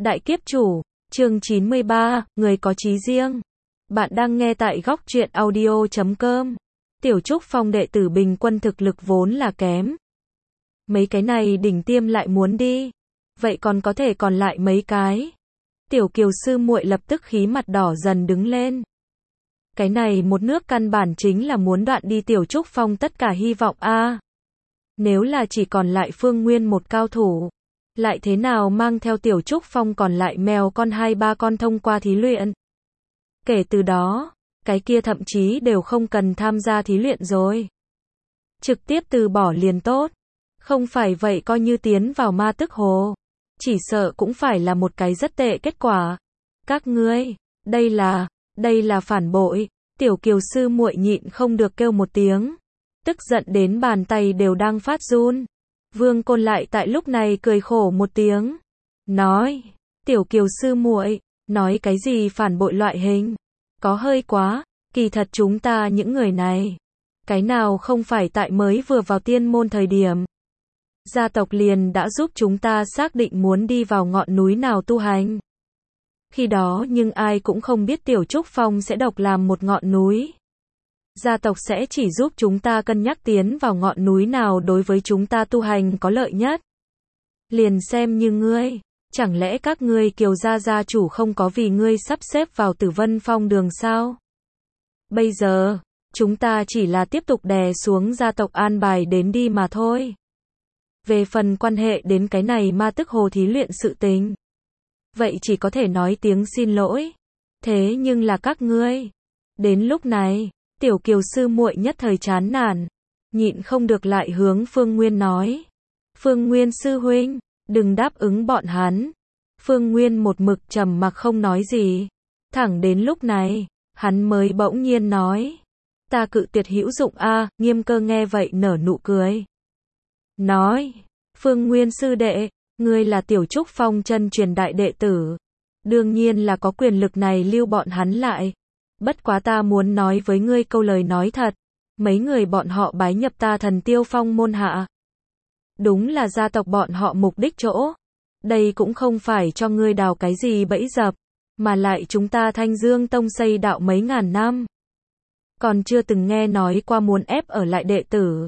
Đại kiếp chủ, chương 93, người có chí riêng. Bạn đang nghe tại góc truyện audio.com. Tiểu Trúc Phong đệ tử bình quân thực lực vốn là kém. Mấy cái này đỉnh tiêm lại muốn đi. Vậy còn có thể còn lại mấy cái. Tiểu Kiều sư muội lập tức khí mặt đỏ dần đứng lên. Cái này một nước căn bản chính là muốn đoạn đi Tiểu Trúc Phong tất cả hy vọng a. Nếu là chỉ còn lại Phương Nguyên một cao thủ, lại thế nào mang theo Tiểu Trúc Phong còn lại mèo con 2-3 con thông qua thí luyện. Kể từ đó, cái kia thậm chí đều không cần tham gia thí luyện rồi. Trực tiếp từ bỏ liền tốt. Không phải vậy coi như tiến vào ma tức hồ. Chỉ sợ cũng phải là một cái rất tệ kết quả. Các ngươi, đây là phản bội. Tiểu Kiều sư muội nhịn không được kêu một tiếng. Tức giận đến bàn tay đều đang phát run. Vương Côn lại tại lúc này cười khổ một tiếng. Nói, Tiểu Kiều sư muội, nói cái gì phản bội loại hình. Có hơi quá, kỳ thật chúng ta những người này. Cái nào không phải tại mới vừa vào tiên môn thời điểm. Gia tộc liền đã giúp chúng ta xác định muốn đi vào ngọn núi nào tu hành. Khi đó nhưng ai cũng không biết Tiểu Trúc Phong sẽ độc làm một ngọn núi. Gia tộc sẽ chỉ giúp chúng ta cân nhắc tiến vào ngọn núi nào đối với chúng ta tu hành có lợi nhất. Liền xem như ngươi, chẳng lẽ các ngươi Kiều gia chủ không có vì ngươi sắp xếp vào Tử Vân Phong đường sao? Bây giờ, chúng ta chỉ là tiếp tục đè xuống gia tộc an bài đến đi mà thôi. Về phần quan hệ đến cái này ma tức hồ thí luyện sự tình, vậy chỉ có thể nói tiếng xin lỗi. Thế nhưng là các ngươi, đến lúc này, Tiểu Kiều sư muội nhất thời chán nản, nhịn không được lại hướng Phương Nguyên nói. Phương Nguyên sư huynh, đừng đáp ứng bọn hắn. Phương Nguyên một mực trầm mặc không nói gì. Thẳng đến lúc này, hắn mới bỗng nhiên nói. Ta cự tuyệt hữu dụng a. Nghiêm Cơ nghe vậy nở nụ cười. Nói, Phương Nguyên sư đệ, ngươi là Tiểu Trúc Phong chân truyền đại đệ tử. Đương nhiên là có quyền lực này lưu bọn hắn lại. Bất quá ta muốn nói với ngươi câu lời nói thật. Mấy người bọn họ bái nhập ta Thần Tiêu Phong môn hạ. Đúng là gia tộc bọn họ mục đích chỗ. Đây cũng không phải cho ngươi đào cái gì bẫy dập. Mà lại chúng ta Thanh Dương Tông xây đạo mấy ngàn năm. Còn chưa từng nghe nói qua muốn ép ở lại đệ tử.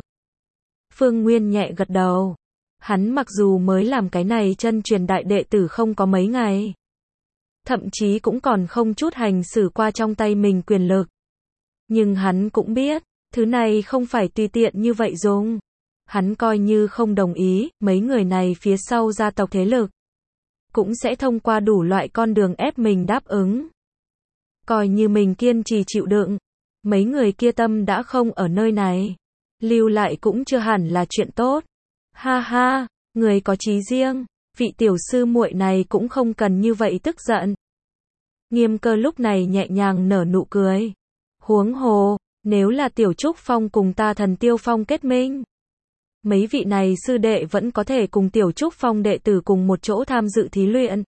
Phương Nguyên nhẹ gật đầu. Hắn mặc dù mới làm cái này chân truyền đại đệ tử không có mấy ngày. Thậm chí cũng còn không chút hành xử qua trong tay mình quyền lực. Nhưng hắn cũng biết, thứ này không phải tùy tiện như vậy dùng. Hắn coi như không đồng ý, mấy người này phía sau gia tộc thế lực. Cũng sẽ thông qua đủ loại con đường ép mình đáp ứng. Coi như mình kiên trì chịu đựng. Mấy người kia tâm đã không ở nơi này. Lưu lại cũng chưa hẳn là chuyện tốt. Ha ha, người có chí riêng. Vị tiểu sư muội này cũng không cần như vậy tức giận. Nghiêm Cơ lúc này nhẹ nhàng nở nụ cười. Huống hồ, nếu là Tiểu Trúc Phong cùng ta Thần Tiêu Phong kết minh. Mấy vị này sư đệ vẫn có thể cùng Tiểu Trúc Phong đệ tử cùng một chỗ tham dự thí luyện.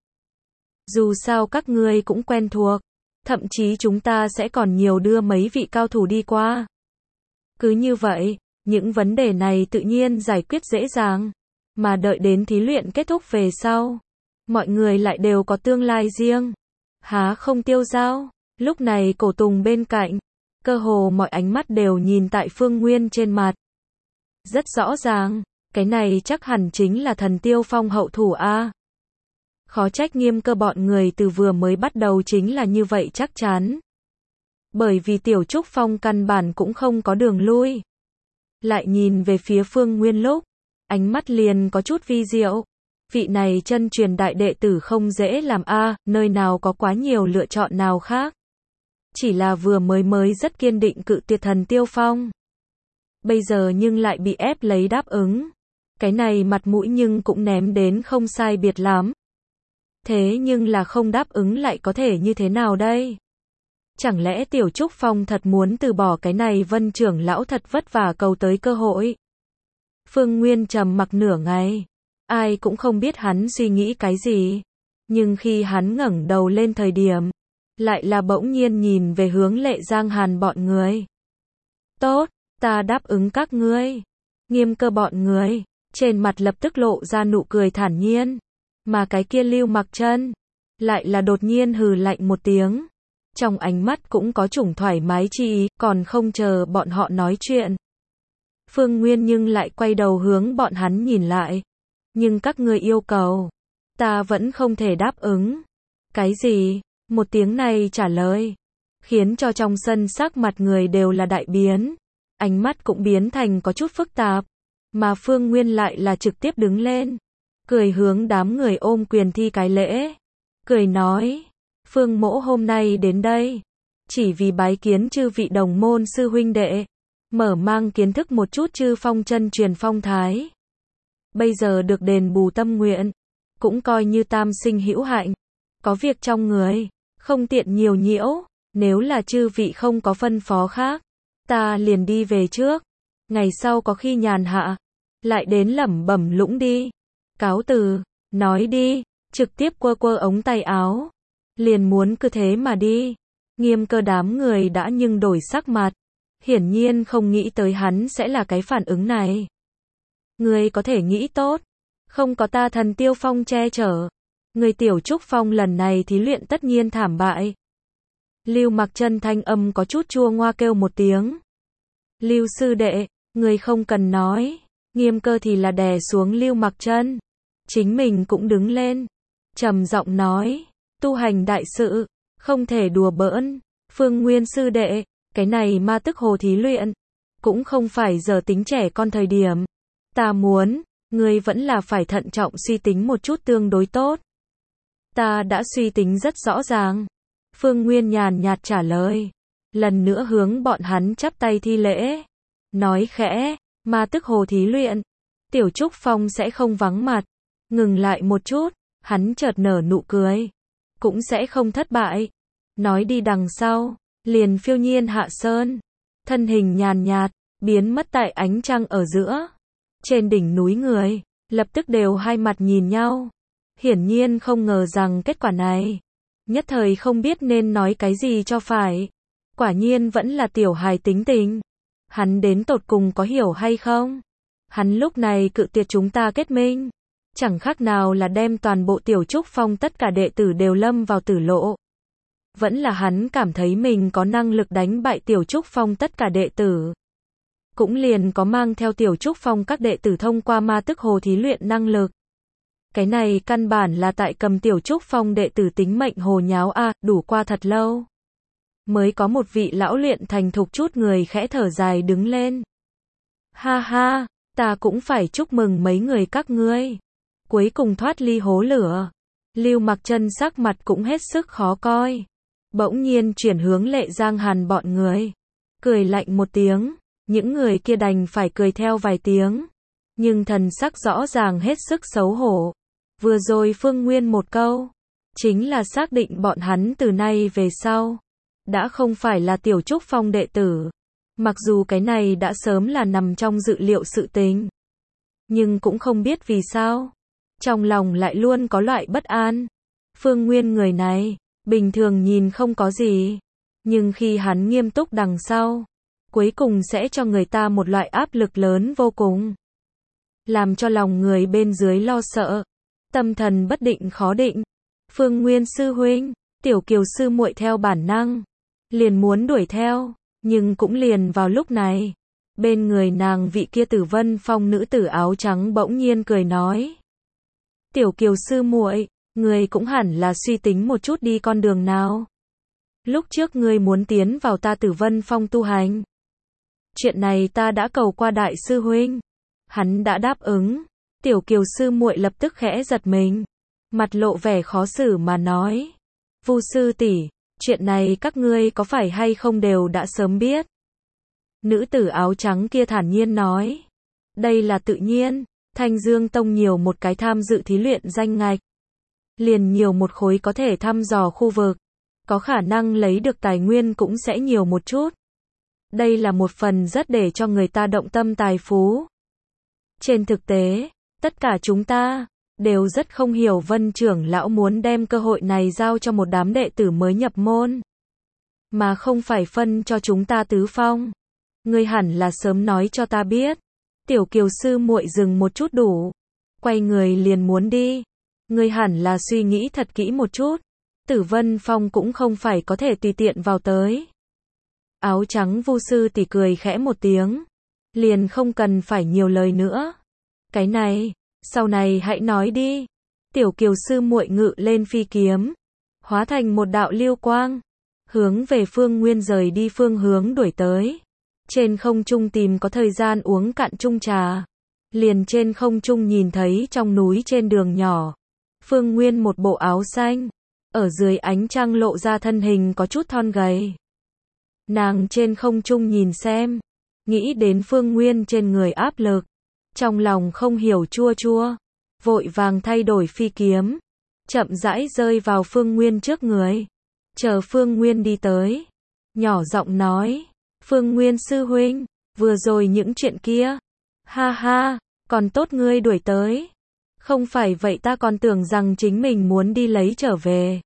Dù sao các ngươi cũng quen thuộc. Thậm chí chúng ta sẽ còn nhiều đưa mấy vị cao thủ đi qua. Cứ như vậy, những vấn đề này tự nhiên giải quyết dễ dàng. Mà đợi đến thí luyện kết thúc về sau, mọi người lại đều có tương lai riêng. Há không tiêu dao. Lúc này Cổ Tùng bên cạnh, cơ hồ mọi ánh mắt đều nhìn tại Phương Nguyên trên mặt. Rất rõ ràng, cái này chắc hẳn chính là Thần Tiêu Phong hậu thủ a. Khó trách Nghiêm Cơ bọn người từ vừa mới bắt đầu chính là như vậy chắc chắn. Bởi vì Tiểu Trúc Phong căn bản cũng không có đường lui. Lại nhìn về phía Phương Nguyên lúc, ánh mắt liền có chút vi diệu. Vị này chân truyền đại đệ tử không dễ làm a, nơi nào có quá nhiều lựa chọn nào khác. Chỉ là vừa mới rất kiên định cự tuyệt Thần Tiêu Phong. Bây giờ nhưng lại bị ép lấy đáp ứng. Cái này mặt mũi nhưng cũng ném đến không sai biệt lắm. Thế nhưng là không đáp ứng lại có thể như thế nào đây? Chẳng lẽ Tiểu Trúc Phong thật muốn từ bỏ cái này Vân trưởng lão thật vất vả cầu tới cơ hội? Phương Nguyên trầm mặc nửa ngày. Ai cũng không biết hắn suy nghĩ cái gì. Nhưng khi hắn ngẩng đầu lên thời điểm, lại là bỗng nhiên nhìn về hướng Lệ Giang Hàn bọn người. Tốt, ta đáp ứng các ngươi. Nghiêm Cơ bọn người, trên mặt lập tức lộ ra nụ cười thản nhiên. Mà cái kia Lưu Mặc Chân lại là đột nhiên hừ lạnh một tiếng. Trong ánh mắt cũng có chủng thoải mái chi ý, còn không chờ bọn họ nói chuyện. Phương Nguyên nhưng lại quay đầu hướng bọn hắn nhìn lại. Nhưng các ngươi yêu cầu, ta vẫn không thể đáp ứng. Cái gì? Một tiếng này trả lời, khiến cho trong sân sắc mặt người đều là đại biến. Ánh mắt cũng biến thành có chút phức tạp. Mà Phương Nguyên lại là trực tiếp đứng lên. Cười hướng đám người ôm quyền thi cái lễ. Cười nói, Phương mỗ hôm nay đến đây, chỉ vì bái kiến chư vị đồng môn sư huynh đệ, mở mang kiến thức một chút chư phong chân truyền phong thái. Bây giờ được đền bù tâm nguyện, cũng coi như tam sinh hữu hạnh. Có việc trong người, không tiện nhiều nhiễu, nếu là chư vị không có phân phó khác, ta liền đi về trước. Ngày sau có khi nhàn hạ, lại đến lẩm bẩm lũng đi. Cáo từ, nói đi, trực tiếp quơ quơ ống tay áo. Liền muốn cứ thế mà đi. Nghiêm Cơ đám người đã nhưng đổi sắc mặt. Hiển nhiên không nghĩ tới hắn sẽ là cái phản ứng này. Ngươi có thể nghĩ tốt, không có ta Thần Tiêu Phong che chở, người Tiểu Trúc Phong lần này thí luyện tất nhiên thảm bại. Lưu Mặc Chân thanh âm có chút chua ngoa kêu một tiếng. Lưu sư đệ, người không cần nói. Nghiêm Cơ thì là đè xuống Lưu Mặc Chân, chính mình cũng đứng lên, trầm giọng nói, tu hành đại sự, không thể đùa bỡn. Phương Nguyên sư đệ, cái này ma tức hồ thí luyện, cũng không phải giờ tính trẻ con thời điểm. Ta muốn, ngươi vẫn là phải thận trọng suy tính một chút tương đối tốt. Ta đã suy tính rất rõ ràng. Phương Nguyên nhàn nhạt trả lời. Lần nữa hướng bọn hắn chắp tay thi lễ. Nói khẽ, ma tức hồ thí luyện, Tiểu Trúc Phong sẽ không vắng mặt. Ngừng lại một chút, hắn chợt nở nụ cười. Cũng sẽ không thất bại. Nói đi đằng sau, liền phiêu nhiên hạ sơn. Thân hình nhàn nhạt, biến mất tại ánh trăng ở giữa. Trên đỉnh núi người, lập tức đều hai mặt nhìn nhau. Hiển nhiên không ngờ rằng kết quả này. Nhất thời không biết nên nói cái gì cho phải. Quả nhiên vẫn là tiểu hài tính tình. Hắn đến tột cùng có hiểu hay không? Hắn lúc này cự tuyệt chúng ta kết minh. Chẳng khác nào là đem toàn bộ Tiểu Trúc Phong tất cả đệ tử đều lâm vào tử lộ. Vẫn là hắn cảm thấy mình có năng lực đánh bại Tiểu Trúc Phong tất cả đệ tử. Cũng liền có mang theo Tiểu Trúc Phong các đệ tử thông qua ma tức hồ thí luyện năng lực. Cái này căn bản là tại cầm Tiểu Trúc Phong đệ tử tính mệnh hồ nháo a, đủ qua thật lâu. Mới có một vị lão luyện thành thục chút người khẽ thở dài đứng lên. Ha ha, ta cũng phải chúc mừng mấy người các ngươi. Cuối cùng thoát ly hố lửa. Lưu Mặc Chân sắc mặt cũng hết sức khó coi. Bỗng nhiên chuyển hướng Lệ Giang Hàn bọn người. Cười lạnh một tiếng. Những người kia đành phải cười theo vài tiếng. Nhưng thần sắc rõ ràng hết sức xấu hổ. Vừa rồi Phương Nguyên một câu, chính là xác định bọn hắn từ nay về sau đã không phải là Tiểu Trúc Phong đệ tử. Mặc dù cái này đã sớm là nằm trong dự liệu sự tình, nhưng cũng không biết vì sao, trong lòng lại luôn có loại bất an. Phương Nguyên người này, bình thường nhìn không có gì, nhưng khi hắn nghiêm túc đằng sau, cuối cùng sẽ cho người ta một loại áp lực lớn vô cùng, làm cho lòng người bên dưới lo sợ, tâm thần bất định khó định. Phương Nguyên sư huynh, Tiểu Kiều sư muội theo bản năng liền muốn đuổi theo, nhưng cũng liền vào lúc này, bên người nàng vị kia Tử Vân Phong nữ tử áo trắng bỗng nhiên cười nói: "Tiểu Kiều sư muội, ngươi cũng hẳn là suy tính một chút đi con đường nào. Lúc trước ngươi muốn tiến vào ta Tử Vân Phong tu hành. Chuyện này ta đã cầu qua đại sư huynh, hắn đã đáp ứng." Tiểu Kiều sư muội lập tức khẽ giật mình, mặt lộ vẻ khó xử mà nói: "Vu sư tỷ, chuyện này các ngươi có phải hay không đều đã sớm biết?" Nữ tử áo trắng kia thản nhiên nói: "Đây là tự nhiên, Thanh Dương Tông nhiều một cái tham dự thí luyện danh ngạch, liền nhiều một khối có thể thăm dò khu vực, có khả năng lấy được tài nguyên cũng sẽ nhiều một chút. Đây là một phần rất để cho người ta động tâm tài phú. Trên thực tế, tất cả chúng ta đều rất không hiểu Vân trưởng lão muốn đem cơ hội này giao cho một đám đệ tử mới nhập môn, mà không phải phân cho chúng ta tứ phong. Ngươi hẳn là sớm nói cho ta biết." Tiểu Kiều sư muội dừng một chút đủ, quay người liền muốn đi. Ngươi hẳn là suy nghĩ thật kỹ một chút. Tử Vân Phong cũng không phải có thể tùy tiện vào tới. Áo trắng Vu sư tỷ cười khẽ một tiếng. Liền không cần phải nhiều lời nữa. Cái này, sau này hãy nói đi. Tiểu Kiều sư muội ngự lên phi kiếm, hóa thành một đạo lưu quang, hướng về Phương Nguyên rời đi phương hướng đuổi tới. Trên không trung tìm có thời gian uống cạn chung trà. Liền trên không trung nhìn thấy trong núi trên đường nhỏ. Phương Nguyên một bộ áo xanh. Ở dưới ánh trăng lộ ra thân hình có chút thon gầy. Nàng trên không trung nhìn xem. Nghĩ đến Phương Nguyên trên người áp lực. Trong lòng không hiểu chua chua. Vội vàng thay đổi phi kiếm. Chậm rãi rơi vào Phương Nguyên trước người. Chờ Phương Nguyên đi tới. Nhỏ giọng nói. Phương Nguyên sư huynh. Vừa rồi những chuyện kia. Ha ha. Còn tốt ngươi đuổi tới. Không phải vậy ta còn tưởng rằng chính mình muốn đi lấy trở về.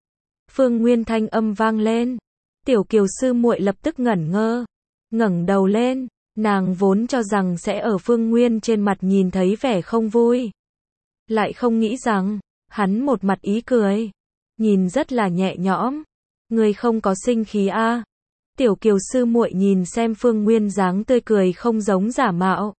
Phương Nguyên thanh âm vang lên. Tiểu Kiều sư muội lập tức ngẩn ngơ. Ngẩng đầu lên. Nàng vốn cho rằng sẽ ở Phương Nguyên trên mặt nhìn thấy vẻ không vui. Lại không nghĩ rằng, hắn một mặt ý cười. Nhìn rất là nhẹ nhõm. Ngươi không có sinh khí a? Tiểu Kiều sư muội nhìn xem Phương Nguyên dáng tươi cười không giống giả mạo.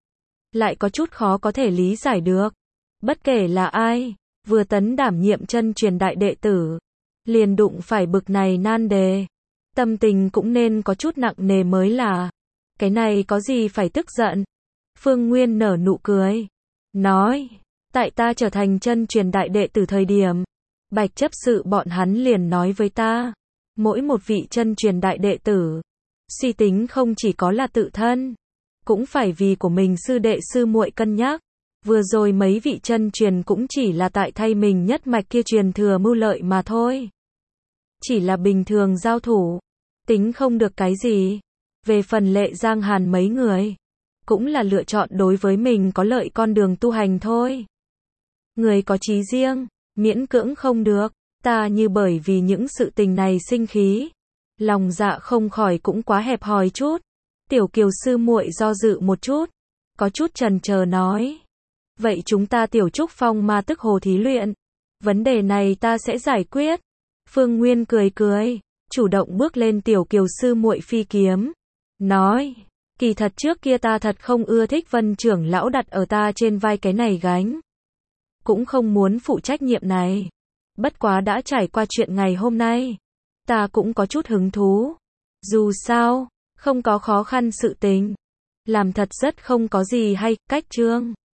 Lại có chút khó có thể lý giải được. Bất kể là ai, vừa tấn đảm nhiệm chân truyền đại đệ tử, liền đụng phải bực này nan đề. Tâm tình cũng nên có chút nặng nề mới là. Cái này có gì phải tức giận? Phương Nguyên nở nụ cười. Nói, tại ta trở thành chân truyền đại đệ tử thời điểm, Bạch chấp sự bọn hắn liền nói với ta. Mỗi một vị chân truyền đại đệ tử, suy tính không chỉ có là tự thân, cũng phải vì của mình sư đệ sư muội cân nhắc. Vừa rồi mấy vị chân truyền cũng chỉ là tại thay mình nhất mạch kia truyền thừa mưu lợi mà thôi. Chỉ là bình thường giao thủ, tính không được cái gì. Về phần Lệ Giang Hàn mấy người, cũng là lựa chọn đối với mình có lợi con đường tu hành thôi. Người có chí riêng, miễn cưỡng không được. Ta như bởi vì những sự tình này sinh khí. Lòng dạ không khỏi cũng quá hẹp hòi chút. Tiểu Kiều sư muội do dự một chút. Có chút chần chờ nói. Vậy chúng ta Tiểu Trúc Phong ma tức hồ thí luyện. Vấn đề này ta sẽ giải quyết. Phương Nguyên cười cười. Chủ động bước lên Tiểu Kiều sư muội phi kiếm. Nói. Kỳ thật trước kia ta thật không ưa thích Vân trưởng lão đặt ở ta trên vai cái này gánh. Cũng không muốn phụ trách nhiệm này. Bất quá đã trải qua chuyện ngày hôm nay. Ta cũng có chút hứng thú. Dù sao, không có khó khăn sự tình. Làm thật rất không có gì hay, cách chương.